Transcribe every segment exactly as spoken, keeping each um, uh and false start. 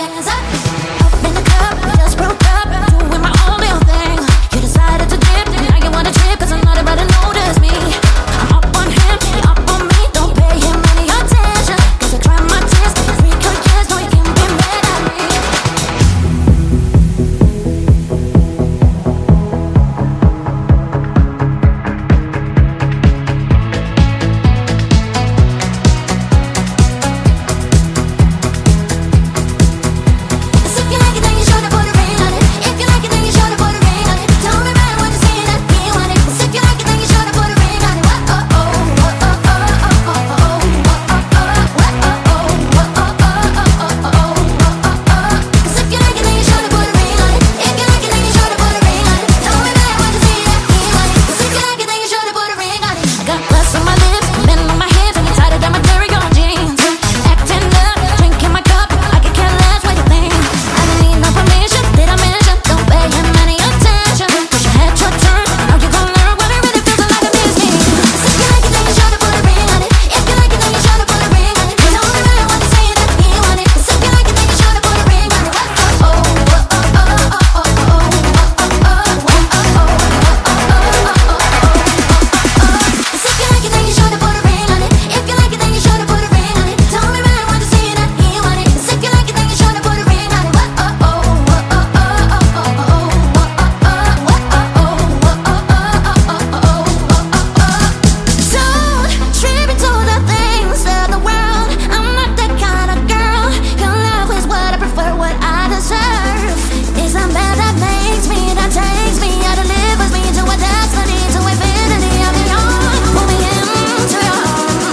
hands up. Up in the club, we just broke up, doing my own little thing. You decided to dip, now you wanna trip, cause I'm not about to notice me. I'm up on him, he up on me, don't pay him any attention, cause I cry my tears, freak your kids, no you can't be mad at me.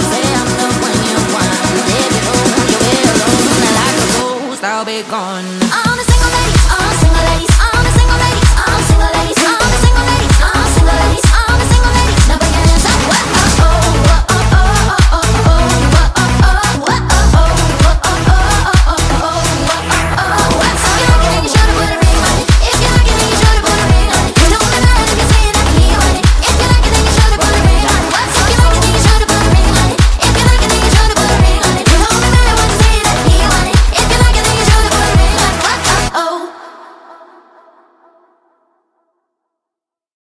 I'll be gone.